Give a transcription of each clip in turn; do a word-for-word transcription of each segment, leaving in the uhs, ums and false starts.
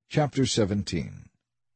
Chapter seventeen.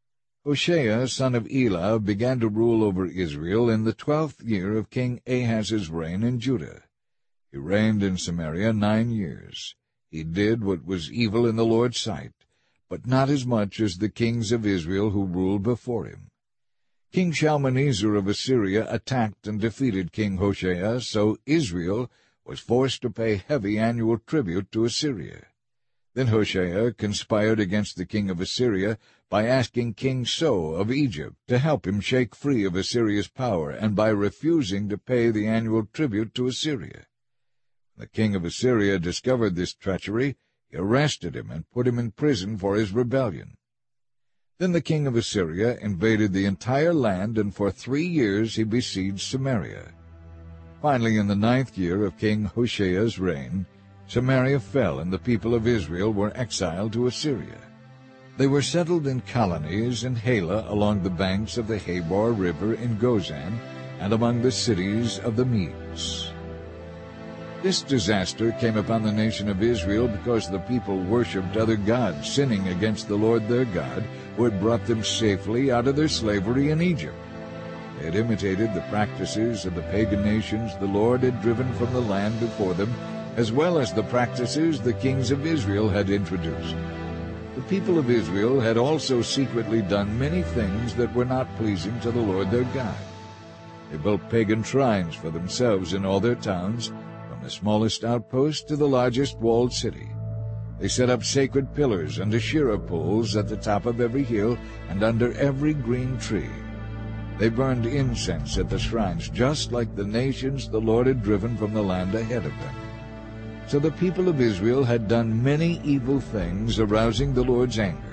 Hoshea son of Elah began to rule over Israel in the twelfth year of King Ahaz's reign in Judah. He reigned in Samaria nine years. He did what was evil in the Lord's sight, but not as much as the kings of Israel who ruled before him. King Shalmaneser of Assyria attacked and defeated King Hoshea, so Israel was forced to pay heavy annual tribute to Assyria. Then Hoshea conspired against the king of Assyria by asking King So of Egypt to help him shake free of Assyria's power, and by refusing to pay the annual tribute to Assyria. When the king of Assyria discovered this treachery, he arrested him and put him in prison for his rebellion. Then the king of Assyria invaded the entire land, and for three years he besieged Samaria. Finally, in the ninth year of King Hoshea's reign, Samaria fell, and the people of Israel were exiled to Assyria. They were settled in colonies in Halah along the banks of the Habor River in Gozan, and among the cities of the Medes. This disaster came upon the nation of Israel because the people worshipped other gods, sinning against the Lord their God, who had brought them safely out of their slavery in Egypt. They had imitated the practices of the pagan nations the Lord had driven from the land before them, as well as the practices the kings of Israel had introduced. The people of Israel had also secretly done many things that were not pleasing to the Lord their God. They built pagan shrines for themselves in all their towns, from the smallest outpost to the largest walled city. They set up sacred pillars and Asherah poles at the top of every hill and under every green tree. They burned incense at the shrines, just like the nations the Lord had driven from the land ahead of them. So the people of Israel had done many evil things, arousing the Lord's anger.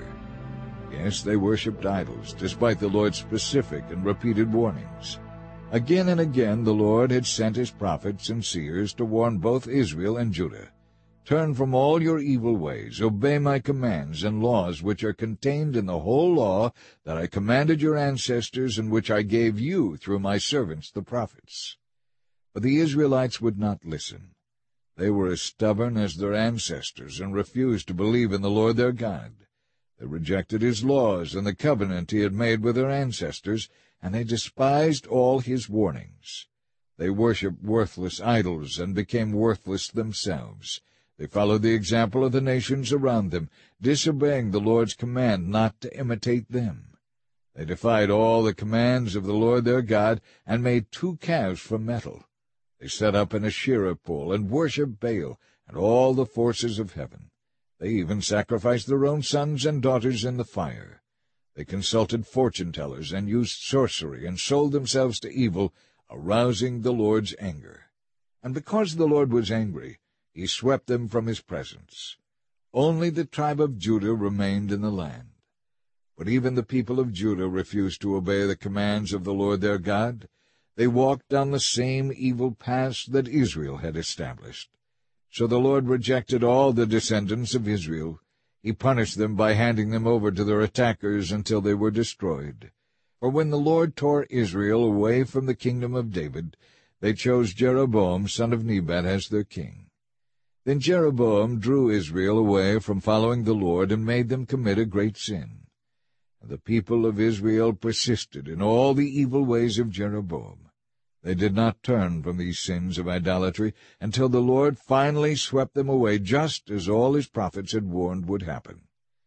Yes, they worshipped idols, despite the Lord's specific and repeated warnings. Again and again the Lord had sent his prophets and seers to warn both Israel and Judah. Turn from all your evil ways, obey my commands and laws which are contained in the whole law that I commanded your ancestors and which I gave you through my servants the prophets. But the Israelites would not listen. They were as stubborn as their ancestors and refused to believe in the Lord their God. They rejected his laws and the covenant he had made with their ancestors, and they despised all his warnings. They worshipped worthless idols and became worthless themselves. They followed the example of the nations around them, disobeying the Lord's command not to imitate them. They defied all the commands of the Lord their God and made two calves from metal. They set up an Asherah pole and worshipped Baal and all the forces of heaven. They even sacrificed their own sons and daughters in the fire. They consulted fortune-tellers and used sorcery and sold themselves to evil, arousing the Lord's anger. And because the Lord was angry, he swept them from his presence. Only the tribe of Judah remained in the land. But even the people of Judah refused to obey the commands of the Lord their God. They walked down the same evil paths that Israel had established. So the Lord rejected all the descendants of Israel. He punished them by handing them over to their attackers until they were destroyed. For when the Lord tore Israel away from the kingdom of David, they chose Jeroboam son of Nebat as their king. Then Jeroboam drew Israel away from following the Lord and made them commit a great sin. And the people of Israel persisted in all the evil ways of Jeroboam. They did not turn from these sins of idolatry until the Lord finally swept them away, just as all his prophets had warned would happen.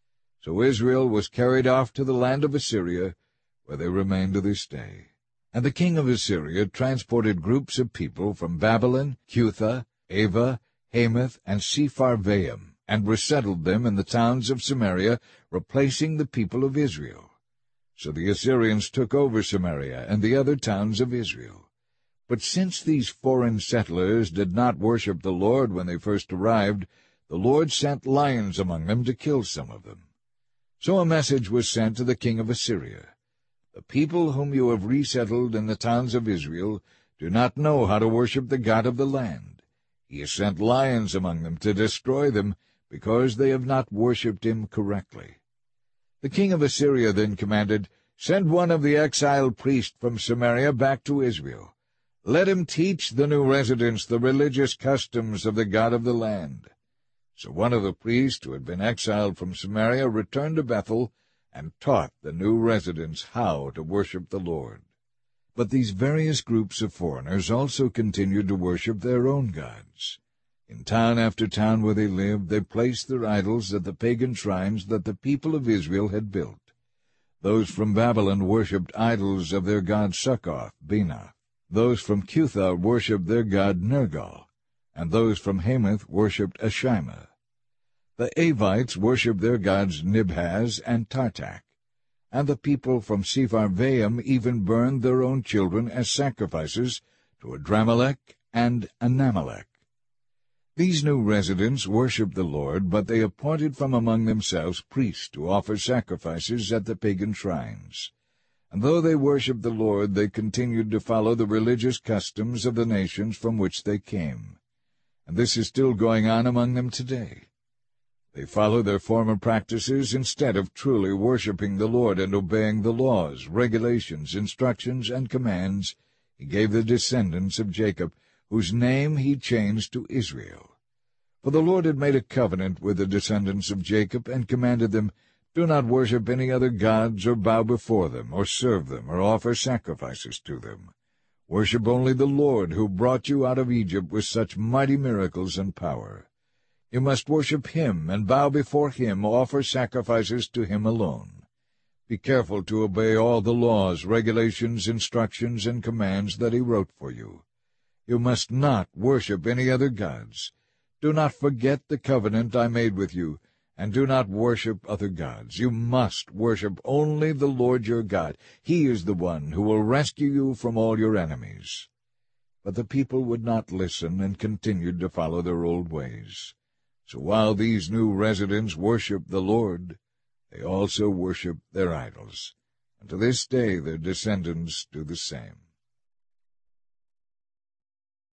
So Israel was carried off to the land of Assyria, where they remain to this day. And the king of Assyria transported groups of people from Babylon, Cutha, Ava, Hamath, and Sepharvaim, and resettled them in the towns of Samaria, replacing the people of Israel. So the Assyrians took over Samaria and the other towns of Israel. But since these foreign settlers did not worship the Lord when they first arrived, the Lord sent lions among them to kill some of them. So a message was sent to the king of Assyria. The people whom you have resettled in the towns of Israel do not know how to worship the God of the land. He has sent lions among them to destroy them, because they have not worshipped him correctly. The king of Assyria then commanded, Send one of the exiled priests from Samaria back to Israel. Let him teach the new residents the religious customs of the God of the land. So one of the priests who had been exiled from Samaria returned to Bethel and taught the new residents how to worship the Lord. But these various groups of foreigners also continued to worship their own gods. In town after town where they lived, they placed their idols at the pagan shrines that the people of Israel had built. Those from Babylon worshipped idols of their god Succoth, Benoth. Those from Cutha worshipped their god Nergal, and those from Hamath worshipped Ashima. The Avites worshipped their gods Nibhaz and Tartak, and the people from Sepharvaim even burned their own children as sacrifices to Adramelech and Anamelech. These new residents worshipped the Lord, but they appointed from among themselves priests to offer sacrifices at the pagan shrines. And though they worshipped the Lord, they continued to follow the religious customs of the nations from which they came. And this is still going on among them today. They follow their former practices instead of truly worshipping the Lord and obeying the laws, regulations, instructions, and commands he gave the descendants of Jacob, whose name he changed to Israel. For the Lord had made a covenant with the descendants of Jacob, and commanded them, "Do not worship any other gods, or bow before them, or serve them, or offer sacrifices to them. Worship only the Lord, who brought you out of Egypt with such mighty miracles and power. You must worship him, and bow before him, offer sacrifices to him alone. Be careful to obey all the laws, regulations, instructions, and commands that he wrote for you. You must not worship any other gods. Do not forget the covenant I made with you, and do not worship other gods. You must worship only the Lord your God. He is the one who will rescue you from all your enemies." But the people would not listen, and continued to follow their old ways. So while these new residents worshipped the Lord, they also worshipped their idols, and to this day their descendants do the same.